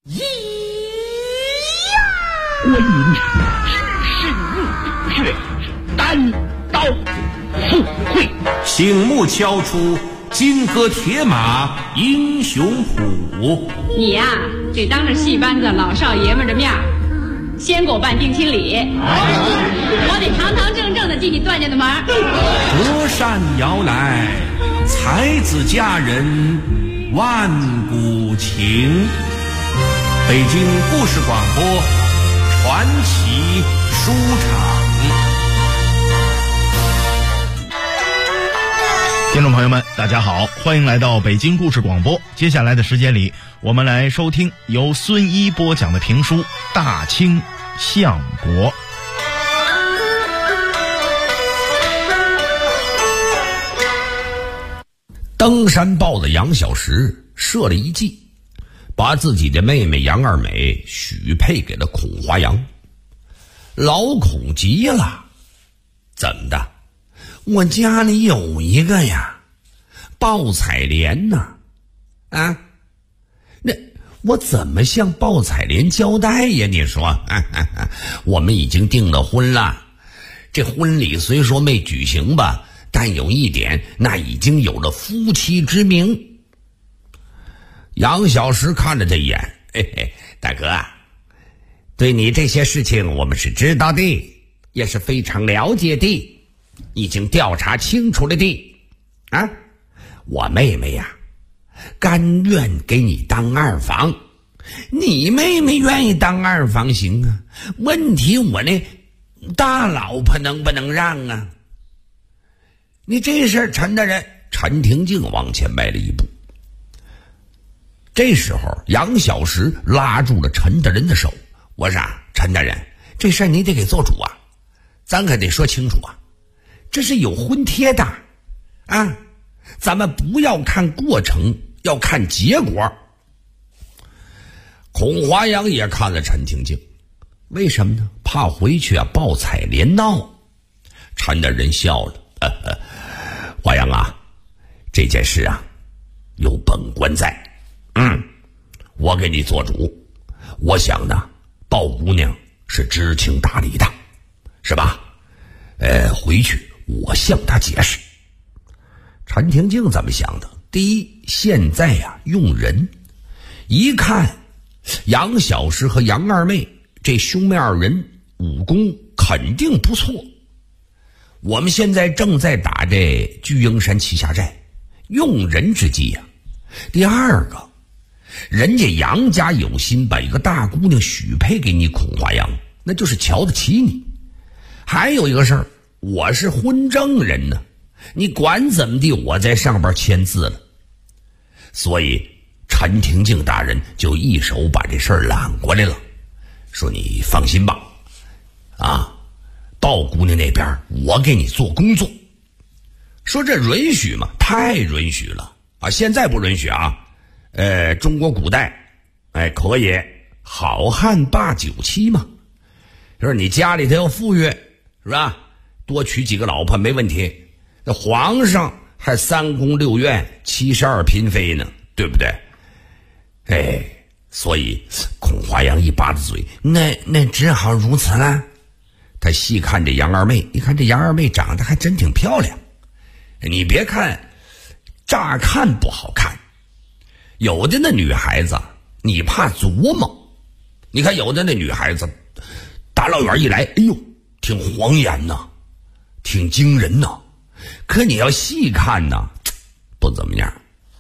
观音山之神入穴，单刀赴会， 醒目敲出金戈铁马英雄谱。 你呀，这当着戏班子老少爷们的面先给我办定亲礼，我得堂堂正正的进你段家的门。 隔山遥来，才子佳人万古情。北京故事广播传奇书场。 听众朋友们，大家好，欢迎来到北京故事广播。接下来的时间里，我们来收听由孙一播讲的评书《大清相国》。 登山豹的杨小石设了一计，把自己的妹妹杨二美许配给了孔华阳。老孔急了，怎么的？我家里有一个呀，鲍彩莲呢，那我怎么向鲍彩莲交代呀？你说，我们已经订了婚了，这婚礼虽说没举行吧，但有一点，那已经有了夫妻之名。杨小石看了这一眼，嘿嘿，大哥啊，对你这些事情我们是知道的，也是非常了解的。已经调查清楚了的我妹妹呀，甘愿给你当二房，你妹妹愿意当二房行啊，问题我那大老婆能不能让啊？你这事儿，陈大人，陈廷敬往前迈了一步。这时候杨小石拉住了陈大人的手，我说陈大人，这事儿你得给做主啊，咱可得说清楚啊，这是有婚帖的咱们不要看过程，要看结果。孔华阳也看了陈廷敬，为什么呢？怕回去鲍彩莲闹。陈大人笑了，华阳啊，这件事有本官在，我给你做主。我想呢，鲍姑娘是知情达理的，是吧？回去我向她解释。陈廷敬怎么想的？第一，现在用人，一看杨小石和杨二妹这兄妹二人武功肯定不错，我们现在正在打这巨鹰山旗下寨，用人之际第二个，人家杨家有心把一个大姑娘许配给你孔华阳，那就是瞧得起你。还有一个事儿，我是婚证人呢，你管怎么地，我在上边签字了。所以陈廷敬大人就一手把这事儿揽过来了，说你放心吧，鲍姑娘那边我给你做工作。说这允许吗？太允许了现在不允许中国古代可以好汉罢酒妻嘛，就是你家里头要富裕是吧，多娶几个老婆没问题，那皇上还3宫6院72嫔妃呢，对不对？所以孔华阳一把子嘴，那只好如此了。他细看这杨二妹，一看这杨二妹长得还真挺漂亮，你别看乍看不好看，有的那女孩子你怕琢磨，你看有的那女孩子大老远一来，哎呦挺晃眼呐，挺惊人呐，可你要细看呢不怎么样。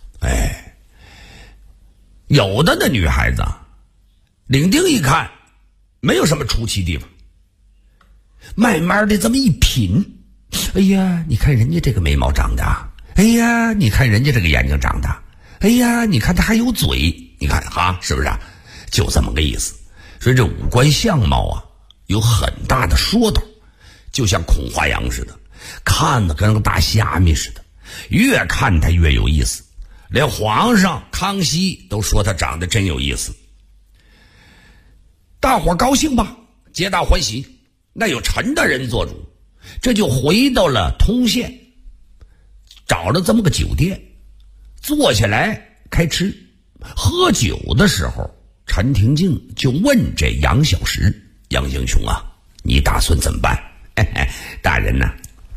有的那女孩子领丁一看没有什么出奇地方，慢慢的这么一品，哎呀你看人家这个眉毛长的，哎呀你看人家这个眼睛长的，哎呀你看他还有嘴，你看是不是就这么个意思。所以这五官相貌有很大的说道，就像孔华阳似的，看得跟个大虾米似的，越看他越有意思，连皇上康熙都说他长得真有意思。大伙高兴吧，皆大欢喜。那有陈大人做主，这就回到了通县，找了这么个酒店，坐下来开吃。喝酒的时候， 陈廷敬就问这杨小石：“杨英雄啊，你打算怎么办？”大人呐，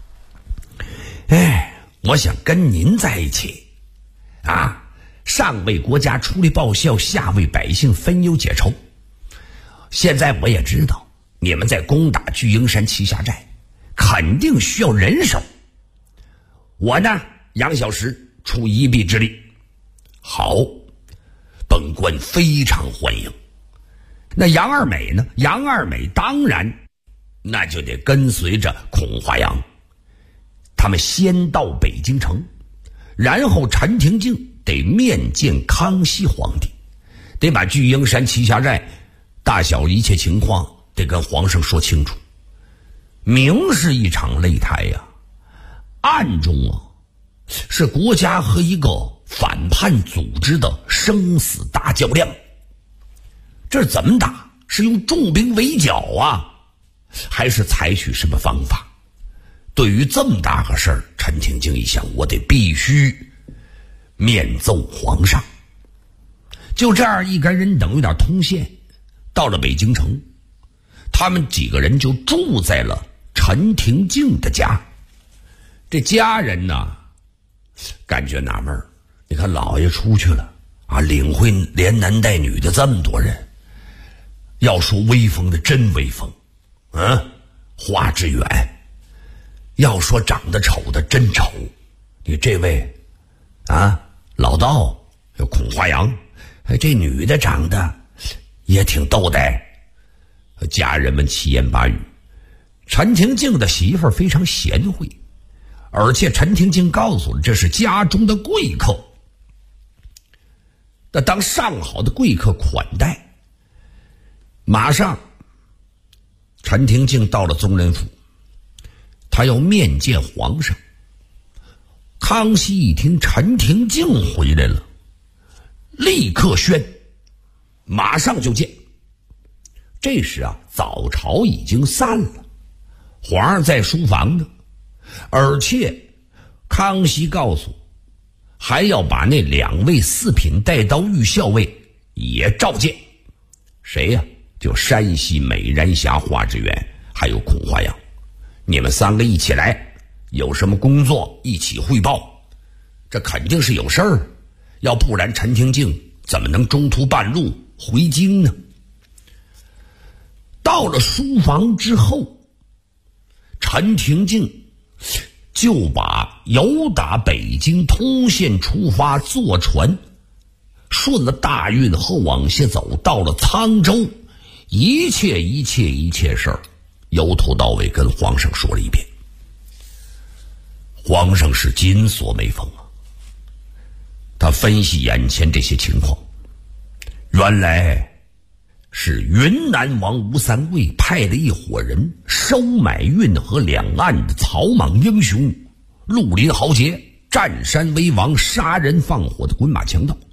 我想跟您在一起啊，上为国家出力报效，下为百姓分忧解愁。现在我也知道你们在攻打巨鹰山栖霞寨肯定需要人手，我呢杨小石出一臂之力。好，本官非常欢迎。那杨二美呢？杨二美当然那就得跟随着孔华阳，他们先到北京城，然后陈廷敬得面见康熙皇帝，得把巨鹰山栖霞寨大小一切情况得跟皇上说清楚。明是一场擂台呀，暗中是国家和一个反叛组织的生死大较量。这怎么打？是用重兵围剿啊，还是采取什么方法？对于这么大个事儿，陈廷敬一想，我得必须面奏皇上。就这样一干人等有点通线，到了北京城，他们几个人就住在了陈廷敬的家。这家人呢，感觉纳闷儿，你看老爷出去了啊，领会连男带女的这么多人，要说威风的真威风，华志远；要说长得丑的真丑。你这位啊，老道有孔华阳，这女的长得也挺逗呆。家人们七言八语。陈廷敬的媳妇儿非常贤惠，而且陈廷敬告诉了这是家中的贵客。那当上好的贵客款待，马上陈廷敬到了宗人府，他要面见皇上。康熙一听陈廷敬回来了，立刻宣，马上就见。这时啊，早朝已经散了，皇上在书房呢，而且康熙告诉还要把那2位4品带刀御校尉也召见。谁呀？就山西美髯侠华志远还有孔华阳，你们3个一起来，有什么工作一起汇报。这肯定是有事儿，要不然陈廷敬怎么能中途半路回京呢？到了书房之后，陈廷敬就把由打北京通县出发，坐船顺了大运河往下走，到了沧州，一切事儿由头到尾跟皇上说了一遍。皇上是紧锁眉峰啊，他分析眼前这些情况，原来是云南王吴三桂派了一伙人收买运河两岸的草莽英雄，绿林豪杰，占山为王，杀人放火的滚马强盗，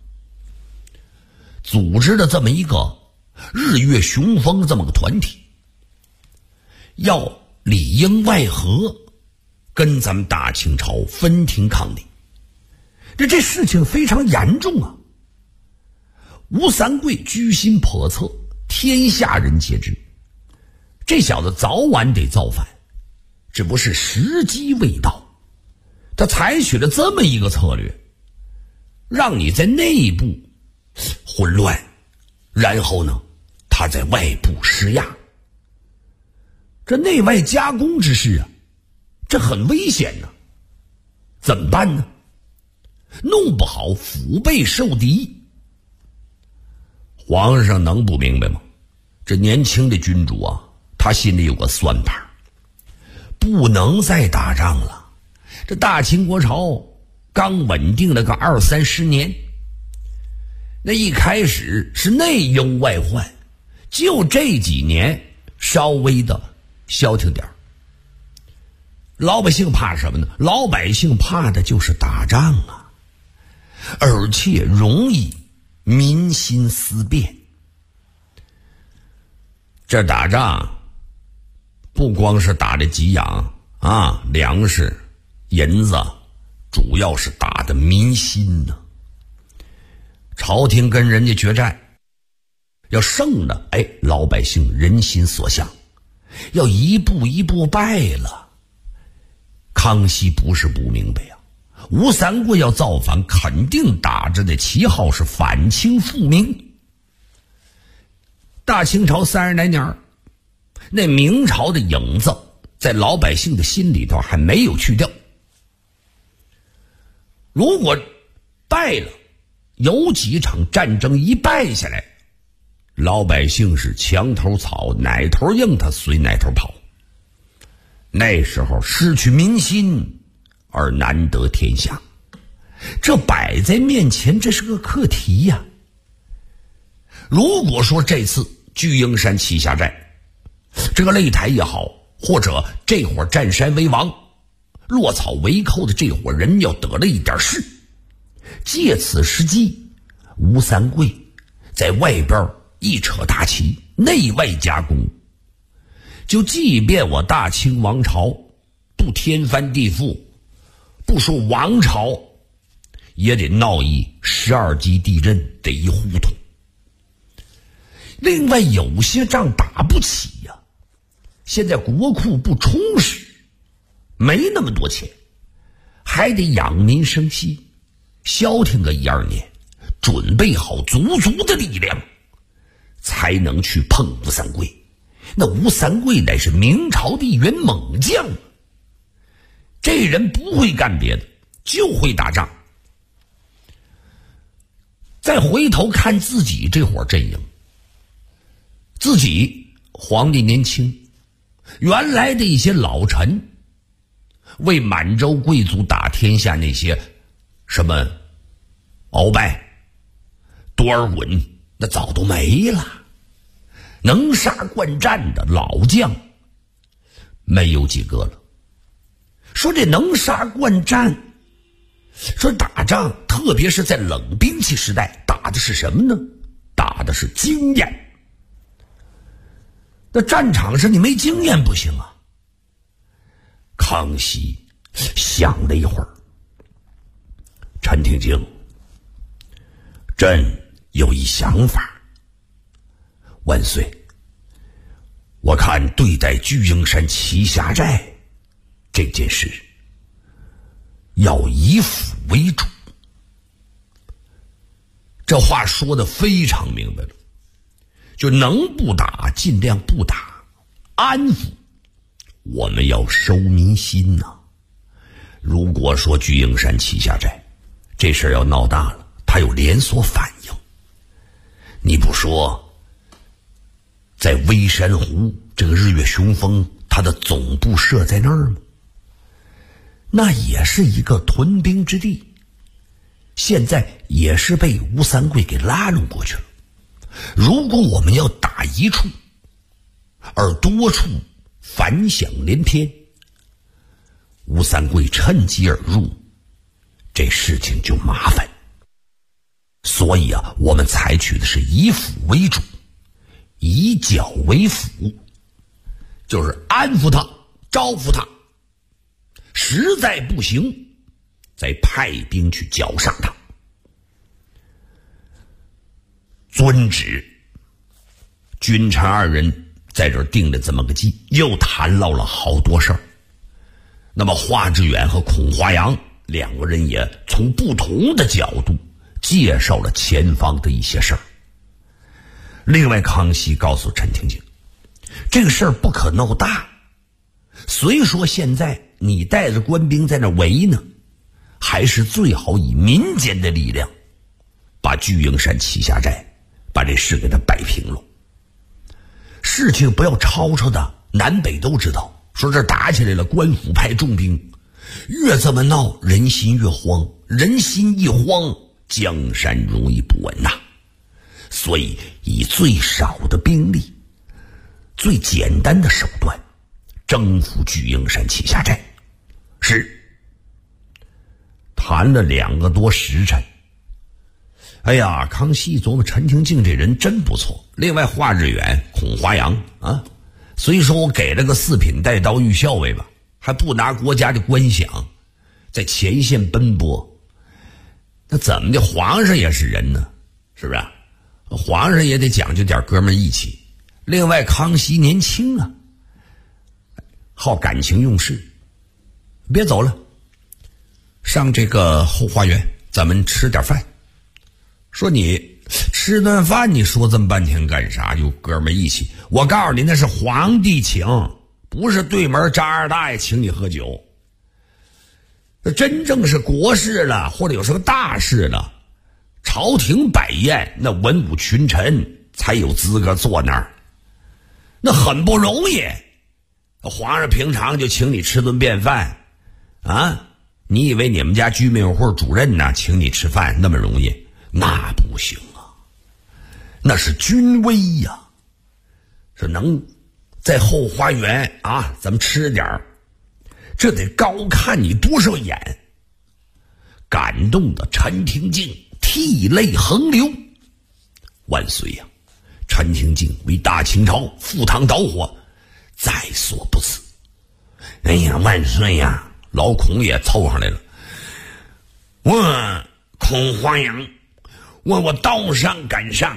组织了这么一个日月雄风这么个团体，要里应外合，跟咱们大清朝分庭抗礼。这事情非常严重啊！吴三桂居心叵测，天下人皆知，这小子早晚得造反，只不过是时机未到。他采取了这么一个策略，让你在内部混乱，然后呢，他在外部施压。这内外夹攻之势啊，这很危险呢。怎么办呢？弄不好腹背受敌。皇上能不明白吗？这年轻的君主啊，他心里有个算盘，不能再打仗了。这大清国朝刚稳定了个20-30年，那一开始是内忧外患，就这几年稍微的消停点。老百姓怕什么呢？老百姓怕的就是打仗啊，而且容易民心思变。这打仗不光是打的给养啊，粮食银子，主要是打的民心呢。朝廷跟人家决战， 要胜了，老百姓人心所向；要一步一步败了，康熙不是不明白呀，吴三桂要造反，肯定打着的旗号是反清复明。大清朝30来年，那明朝的影子在老百姓的心里头还没有去掉。如果败了，有几场战争一败下来，老百姓是墙头草，哪头硬他随哪头跑。那时候失去民心而难得天下，这摆在面前，这是个课题呀。如果说这次巨鹰山旗下寨，这个擂台也好，或者这伙占山为王、落草为寇的这伙人要得了一点势，借此时机，吴三桂在外边一扯大旗，内外夹攻，就即便我大清王朝不天翻地覆，不说王朝，也得闹一12级地震，得一糊涂。另外有些仗打不起呀，现在国库不充实，没那么多钱，还得养民生息，消停个1-2年，准备好足足的力量，才能去碰吴三桂。那吴三桂乃是明朝的一员猛将，这人不会干别的，就会打仗。再回头看自己这伙阵营，自己皇帝年轻，原来的一些老臣为满洲贵族打天下，那些什么鳌拜、多尔衮，那早都没了。能杀惯战的老将没有几个了。说这能杀惯战，说打仗，特别是在冷兵器时代，打的是什么呢？打的是经验。那战场上你没经验不行啊。康熙想了一会儿，陈廷敬，朕有一想法。万岁，我看对待巨鹰山旗下寨这件事，要以辅为主。这话说得非常明白了，就能不打尽量不打，安抚我们要收民心呐。如果说巨鹰山旗下寨这事儿要闹大了，它有连锁反应。你不说在微山湖这个日月雄风，它的总部设在那儿吗？那也是一个屯兵之地，现在也是被吴三桂给拉拢过去了。如果我们要打一处，而多处反响连篇，吴三桂趁机而入，这事情就麻烦。所以啊，我们采取的是以辅为主，以剿为辅，就是安抚他，招呼他，实在不行再派兵去绞杀他。遵旨，君臣二人在这儿定了这么个计，又谈唠了好多事儿。那么华志远和孔华阳两个人也从不同的角度介绍了前方的一些事儿。另外，康熙告诉陈廷敬，这个事儿不可闹大，虽说现在你带着官兵在那围呢，还是最好以民间的力量把巨鹰山旗下寨把这事给他摆平了。事情不要吵吵的，南北都知道，说这打起来了，官府派重兵，越这么闹人心越慌，人心一慌，江山容易不稳呐。所以以最少的兵力，最简单的手段征服巨鹰山旗下寨。是谈了2个多时辰，哎呀，康熙琢磨陈廷敬这人真不错。另外华志远、孔华阳啊，虽说我给了个4品带刀御校尉吧，还不拿国家的官饷，在前线奔波，那怎么的，皇上也是人呢，是不是皇上也得讲究点哥们义气。另外，康熙年轻啊，好感情用事。别走了，上这个后花园，咱们吃点饭。说你吃顿饭，你说这么半天干啥？有哥们义气。我告诉你，那是皇帝请，不是对门张二大爷请你喝酒。那真正是国事了，或者有什么大事了，朝廷摆宴，那文武群臣才有资格坐那儿，那很不容易。皇上平常就请你吃顿便饭啊，你以为你们家居民会主任呢请你吃饭那么容易？那不行啊，那是军威呀。是能在后花园啊，咱们吃点儿，这得高看你多少眼。感动的陈廷敬涕泪横流。万岁呀！陈廷敬为大清朝赴汤蹈火，在所不辞。哎呀，万岁呀！老孔也凑上来了。我孔华阳，我道上赶上，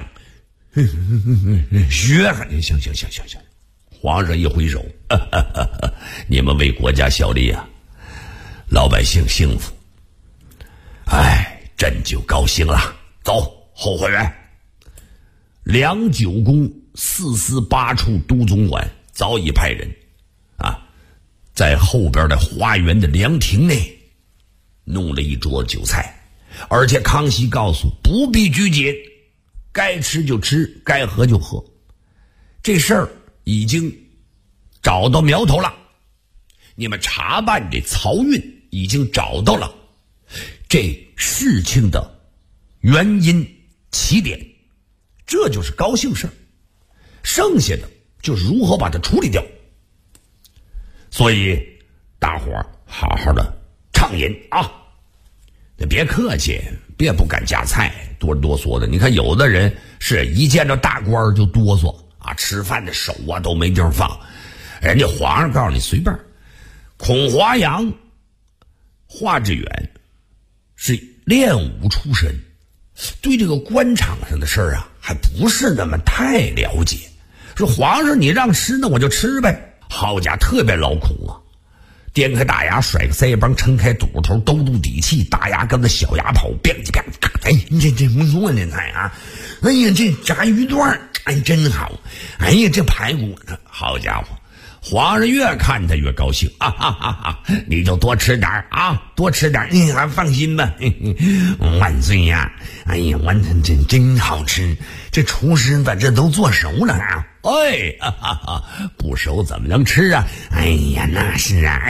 学行，皇上一挥手，你们为国家效力啊，老百姓幸福。哎，朕就高兴了。走，后花园。良久宫4司8处都总管早已派人啊，在后边的花园的凉亭内弄了一桌酒菜，而且康熙告诉不必拘谨，该吃就吃，该喝就喝。这事儿已经找到苗头了，你们查办这漕运已经找到了这事情的原因起点，这就是高兴事儿，剩下的就是如何把它处理掉。所以大伙儿好好的畅饮啊，别客气，别不敢夹菜，哆哆嗦的。你看有的人是一见着大官就哆嗦啊，吃饭的手啊都没地儿放。人家皇上告诉你随便。孔华阳、华志远是练武出身，对这个官场上的事儿啊还不是那么太了解。说皇上你让吃，那我就吃呗。好家伙，特别劳苦啊，颠开大牙，甩个腮帮，撑开肚头，兜肚底气，大牙跟着小牙跑，吧唧吧唧。哎，这不错这菜啊！哎呀，这炸鱼段，哎，真好！哎呀，这排骨，好家伙！皇上越看他越高兴，哈哈哈！你就多吃点啊，多吃点，你还放心吧。万岁呀！哎呀，真好吃！这厨师把这都做熟了啊！哎，哈哈，不熟怎么能吃啊？哎呀，那是啊，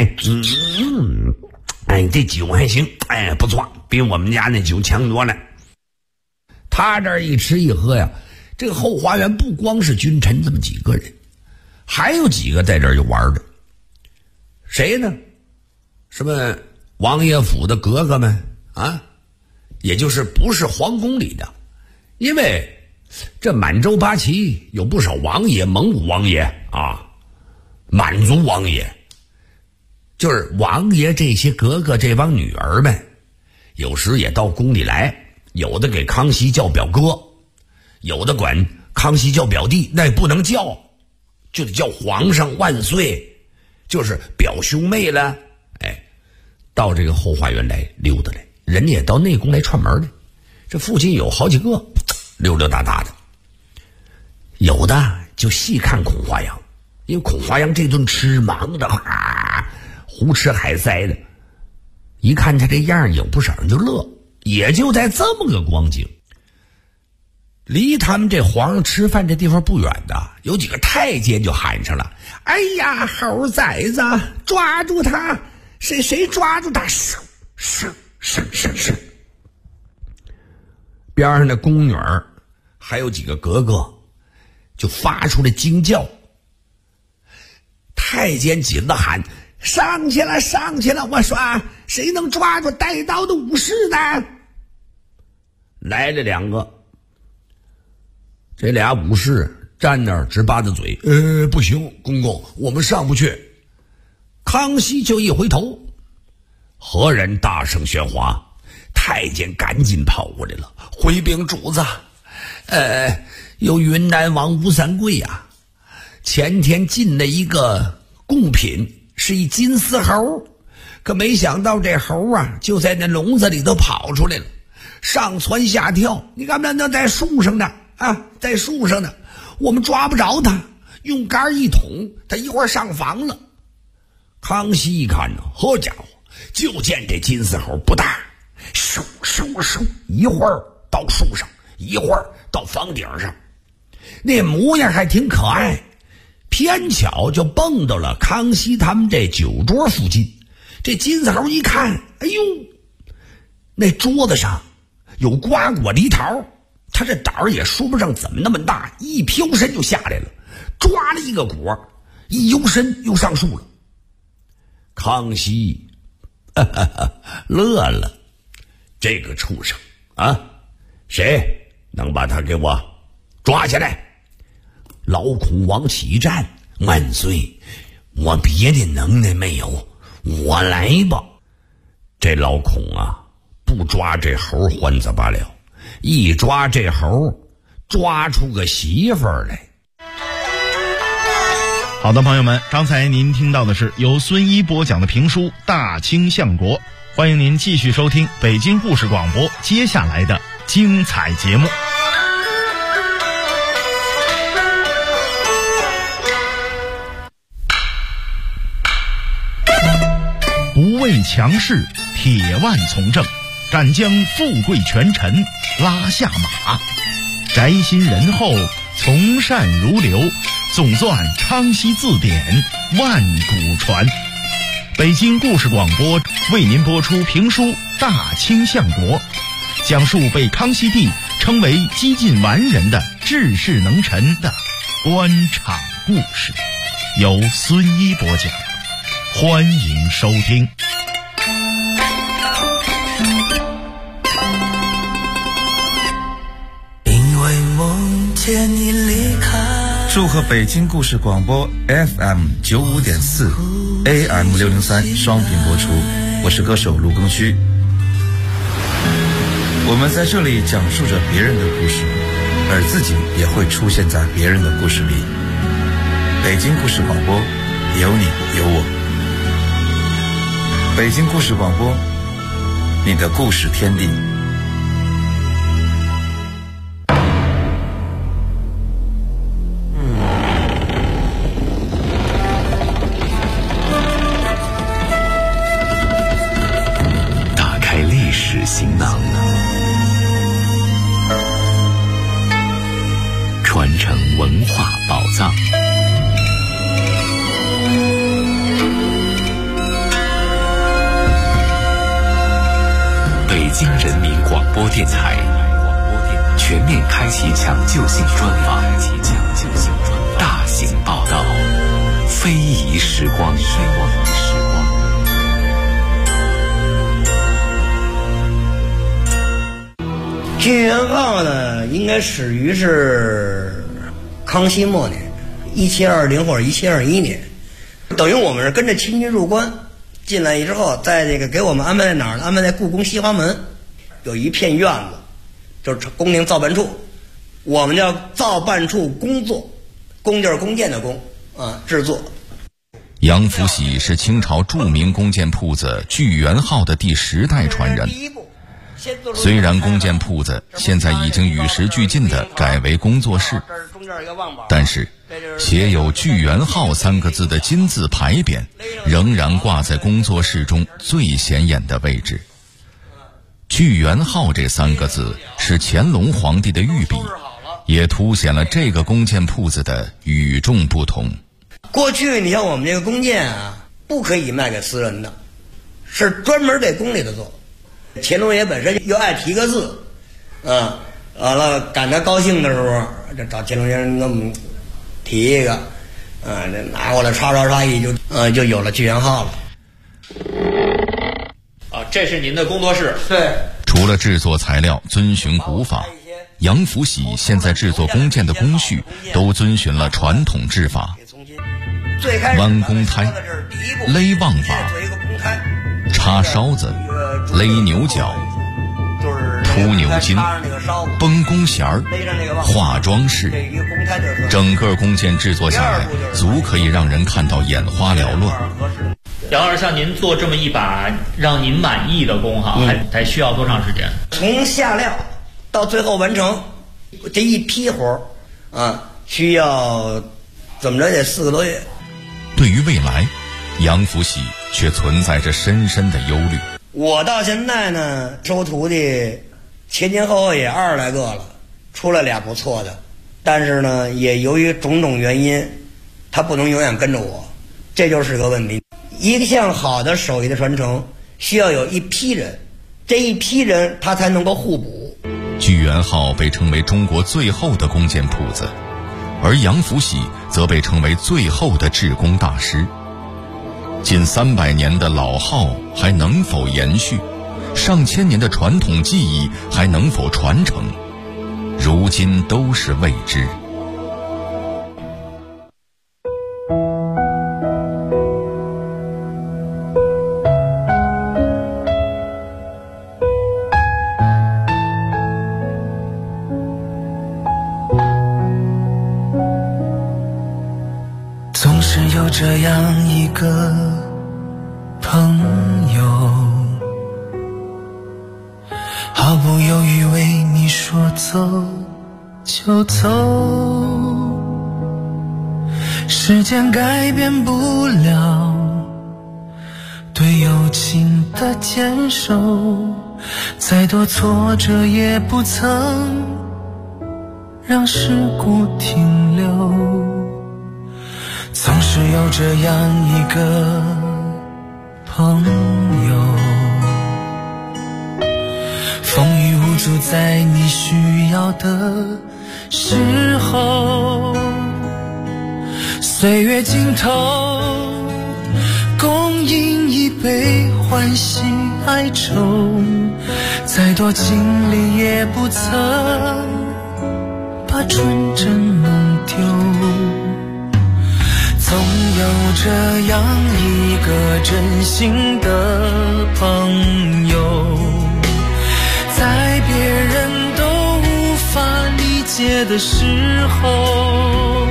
哎，这酒还行，哎，不错，比我们家那酒强多了。他这一吃一喝呀，这个后花园不光是君臣这么几个人。还有几个在这儿就玩的，谁呢？什么王爷府的格格们啊，也就是不是皇宫里的，因为这满洲八旗有不少王爷，蒙古王爷啊，满族王爷，就是王爷这些格格这帮女儿们，有时也到宫里来，有的给康熙叫表哥，有的管康熙叫表弟，那也不能叫。就得叫皇上万岁，就是表兄妹了。哎，到这个后花园来溜达来，人家也到内宫来串门来。这附近有好几个溜溜达达的，有的就细看孔华阳，因为孔华阳这顿吃忙的胡吃海塞的，一看他这样，有不少人就乐。也就在这么个光景，离他们这皇上吃饭这地方不远的，有几个太监就喊上了：“哎呀，猴崽子，抓住他！谁抓住他？上！”边上的宫女儿还有几个格格就发出了惊叫。太监紧着喊：“上去了！我说谁能抓住带刀的武士呢？”来了两个。这俩武士站那儿直巴着嘴，不行，公公，我们上不去。康熙就一回头，何人大声喧哗？太监赶紧跑过来了，回禀主子， 有云南王吴三桂呀，前天进了一个贡品，是一金丝猴，可没想到这猴啊就在那笼子里头跑出来了，上蹿下跳，你看那在树上呢啊，在树上呢，我们抓不着他，用杆一捅，他一会儿上房了。康熙一看呢，好家伙，就见这金丝猴不大，嗖嗖嗖，一会儿到树上，一会儿到房顶上，那模样还挺可爱，偏巧就蹦到了康熙他们这酒桌附近。这金丝猴一看，哎呦，那桌子上有瓜果梨桃，他这胆儿也说不上怎么那么大，一飘身就下来了，抓了一个果，一悠身又上树了。康熙乐了，这个畜生啊，谁能把他给我抓起来？老孔王启战，万岁，我别的能耐没有，我来吧。这老孔啊，不抓这猴还则罢了，一抓这猴，抓出个媳妇儿来。 好的，朋友们，刚才您听到的是由孙一播讲的评书《大清相国》，欢迎您继续收听北京故事广播接下来的精彩节目。不畏强势，铁腕从政，敢将富贵权臣拉下马，宅心仁厚，从善如流，总纂昌熙字典，万古传。北京故事广播为您播出评书《大清相国》，讲述被康熙帝称为几近完人的治世能臣的官场故事，由孙一播讲，欢迎收听。 因为梦见你离开，祝贺北京故事广播 FM 95.4 AM 603双频播出，我是歌手卢庚戌。我们在这里讲述着别人的故事，而自己也会出现在别人的故事里。北京故事广播，有你有我。北京故事广播，你的故事天地。 打开历史行囊，传承文化宝藏。北京人民广播电台全面开启抢救性专访，大型报道，非遗时光。 聚源号呢，应该始于是康熙末年，1720或者1721年，等于我们是跟着清军入关。进来之后，在这个给我们安排在哪儿呢？安排在故宫西华门，有一片院子，就是宫廷造办处，我们叫造办处工作，工就是弓箭的弓啊，制作。 杨福喜是清朝著名弓箭铺子聚源号的第10代传人。虽然弓箭铺子现在已经与时俱进地改为工作室，但是写有聚源号3个字的金字牌匾仍然挂在工作室中最显眼的位置。聚源号这3个字是乾隆皇帝的御笔，也凸显了这个弓箭铺子的与众不同。 过去你像我们这个弓箭啊，不可以卖给私人的，是专门给宫里的做。乾隆爷本身又爱提个字，完了赶他高兴的时候，就找乾隆爷给我们提一个，这拿过来刷一就有了聚源号了。 这是您的工作室。 对。 除了制作材料遵循古法，杨福喜现在制作弓箭的工序都遵循了传统制法，弯弓胎、勒望把、插梢子、勒牛角、 粗牛筋、绷弓弦儿、化妆室，整个弓箭制作下来，足可以让人看到眼花缭乱。 杨老师，像您做这么一把让您满意的弓哈，还需要多长时间？ 从下料到最后完成这一批活啊，需要怎么着也4个多月。 对于未来，杨福喜却存在着深深的忧虑。 我到现在呢，收徒弟前前后后也20来个了，出来俩不错的，但是呢，也由于种种原因，他不能永远跟着我，这就是个问题。一项好的手艺的传承，需要有一批人，这一批人他才能够互补。 聚源号被称为中国最后的弓箭铺子，而杨福喜则被称为最后的制弓大师。近300年的老号还能否延续？上千年的传统技艺还能否传承？如今都是未知。 总是有这样一个朋友，毫不犹豫为你说走就走，时间改变不了对友情的坚守，再多挫折也不曾让事故停留。总是有这样一个朋友，风雨无阻在你需要的时候，岁月尽头，共饮一杯欢喜哀愁，再多经历也不曾把纯真弄丢。总有这样一个真心的朋友，在别人都无法理解的时候，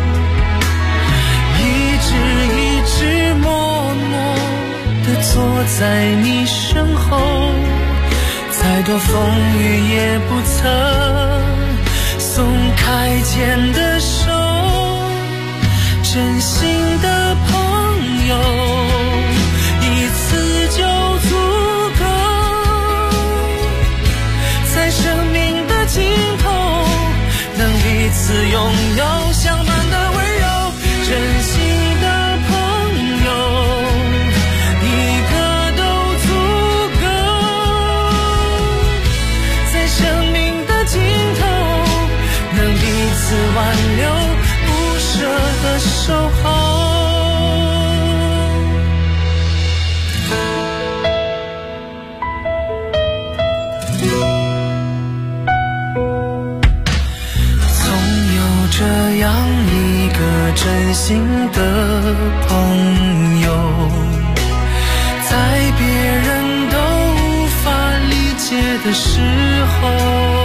一直默默地坐在你身后，再多风雨也不曾松开牵的手，真心的朋友，一次就足够，在生命的尽头，能彼此拥有相伴的温柔，真心的朋友，一个都足够，在生命的尽头，能彼此挽留，不舍得守候。总有这样一个真心的朋友，在别人都无法理解的时候，